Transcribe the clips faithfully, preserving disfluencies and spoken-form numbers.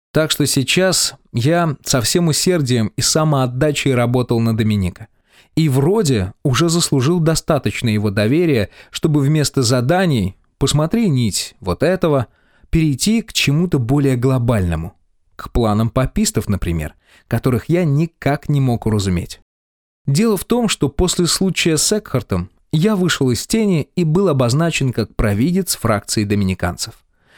Так что сейчас я со всем усердием и самоотдачей работал на Доминика. И вроде уже заслужил достаточно его доверия, чтобы вместо заданий «посмотри нить вот этого» перейти к чему-то более глобальному. К планам папистов, например, которых я никак не мог уразуметь. Дело в том, что после случая с Экхартом я вышел из тени и был обозначен как провидец фракции доминиканцев.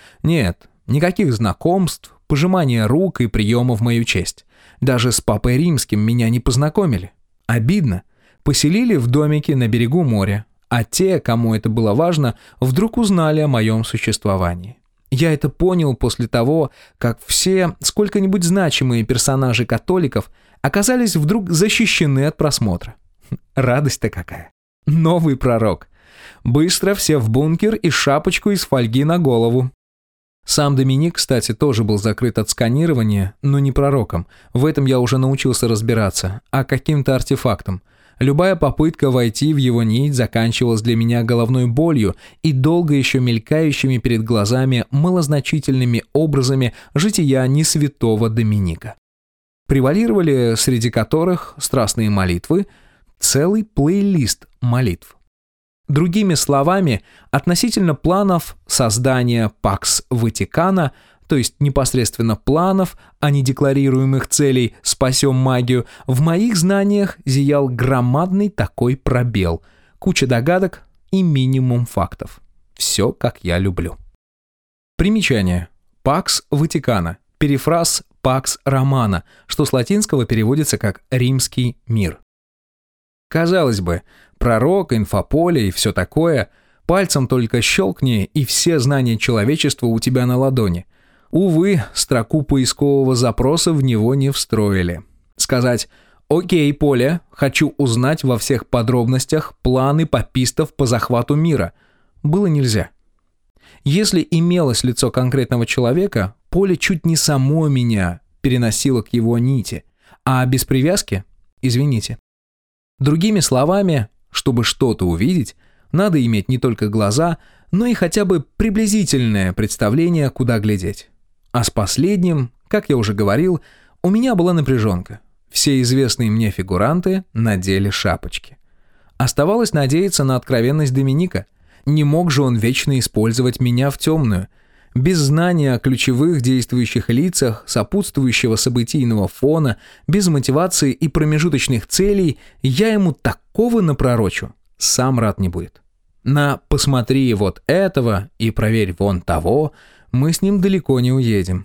Нет, никаких знакомств, пожимания рук и приемов в мою честь. Даже с Папой Римским меня не познакомили. Обидно. Поселили в домике на берегу моря, а те, кому это было важно, вдруг узнали о моем существовании. Я это понял после того, как все сколько-нибудь значимые персонажи католиков оказались вдруг защищены от просмотра. Радость-то какая. Новый пророк. Быстро все в бункер и шапочку из фольги на голову. Сам Доминик, кстати, тоже был закрыт от сканирования, но не пророком. В этом я уже научился разбираться, а каким-то артефактом. Любая попытка войти в его нить заканчивалась для меня головной болью и долго еще мелькающими перед глазами малозначительными образами жития несвятого Доминика. Превалировали, среди которых страстные молитвы, целый плейлист молитв. Другими словами, относительно планов создания Пакс Ватикана, то есть непосредственно планов, а не декларируемых целей «спасем магию», в моих знаниях зиял громадный такой пробел, куча догадок и минимум фактов. Все, как я люблю. Примечание. Пакс Ватикана. Перефраз Пакс Романа, что с латинского переводится как «римский мир». Казалось бы, пророк, инфополе и все такое, пальцем только щелкни, и все знания человечества у тебя на ладони. Увы, строку поискового запроса в него не встроили. Сказать «Окей, Поле, хочу узнать во всех подробностях планы папистов по захвату мира» было нельзя. Если имелось лицо конкретного человека, Поле чуть не само меня переносило к его нити, а без привязки – извините. Другими словами, чтобы что-то увидеть, надо иметь не только глаза, но и хотя бы приблизительное представление, куда глядеть. А с последним, как я уже говорил, у меня была напряженка. Все известные мне фигуранты надели шапочки. Оставалось надеяться на откровенность Доминика. Не мог же он вечно использовать меня в темную. Без знания о ключевых действующих лицах, сопутствующего событийного фона, без мотивации и промежуточных целей, я ему такого напророчу, сам рад не будет. На «посмотри вот этого» и «проверь вон того» мы с ним далеко не уедем.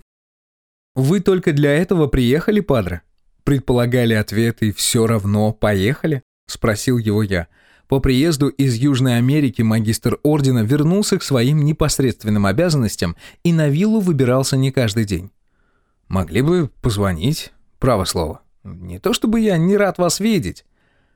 «Вы только для этого приехали, падре?» Предполагали ответ и все равно поехали? Спросил его я. По приезду из Южной Америки магистр ордена вернулся к своим непосредственным обязанностям и на виллу выбирался не каждый день. «Могли бы позвонить, право слово. Не то чтобы я не рад вас видеть».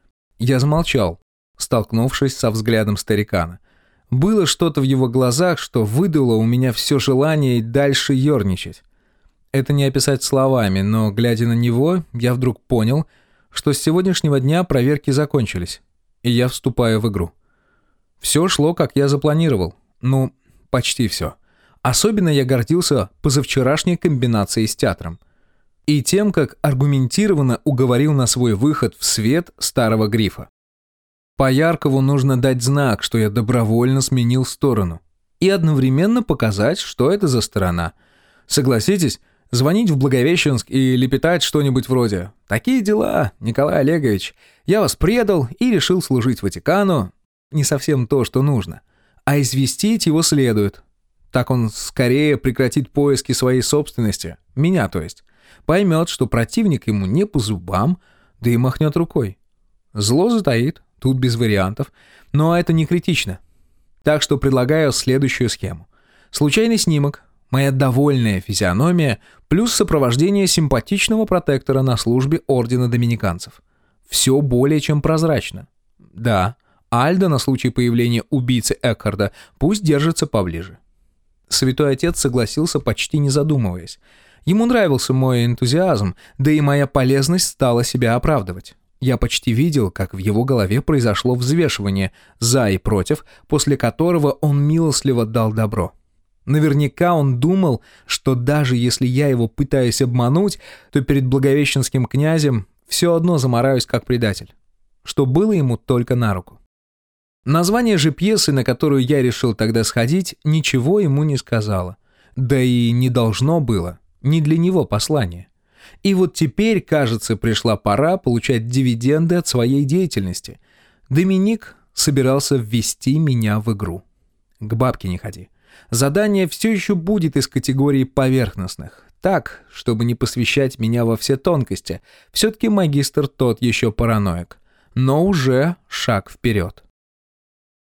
Я замолчал, столкнувшись со взглядом старикана. Было что-то в его глазах, что выдало у меня все желание и дальше ерничать. Это не описать словами, но, глядя на него, я вдруг понял, что с сегодняшнего дня проверки закончились, и я вступаю в игру. Все шло, как я запланировал. Ну, почти все. Особенно я гордился позавчерашней комбинацией с театром. И тем, как аргументированно уговорил на свой выход в свет старого грифа. Пояркову нужно дать знак, что я добровольно сменил сторону. И одновременно показать, что это за сторона. Согласитесь, звонить в Благовещенск и лепетать что-нибудь вроде «Такие дела, Николай Олегович, я вас предал и решил служить Ватикану» не совсем то, что нужно. А известить его следует. Так он скорее прекратит поиски своей собственности, меня то есть. Поймет, что противник ему не по зубам, да и махнет рукой. Зло затаит, тут без вариантов, но это не критично. Так что предлагаю следующую схему. Случайный снимок, моя довольная физиономия, плюс сопровождение симпатичного протектора на службе ордена доминиканцев. Все более чем прозрачно. Да, Альдо на случай появления убийцы Экхарда пусть держится поближе. Святой отец согласился, почти не задумываясь. Ему нравился мой энтузиазм, да и моя полезность стала себя оправдывать. Я почти видел, как в его голове произошло взвешивание «за» и «против», после которого он милостливо дал добро. Наверняка он думал, что даже если я его пытаюсь обмануть, то перед благовещенским князем все одно замараюсь как предатель, что было ему только на руку. Название же пьесы, на которую я решил тогда сходить, ничего ему не сказала. Да и не должно было, не для него послание. И вот теперь, кажется, пришла пора получать дивиденды от своей деятельности. Доминик собирался ввести меня в игру. К бабке не ходи. Задание все еще будет из категории поверхностных. Так, чтобы не посвящать меня во все тонкости. Все-таки магистр тот еще параноик. Но уже шаг вперед.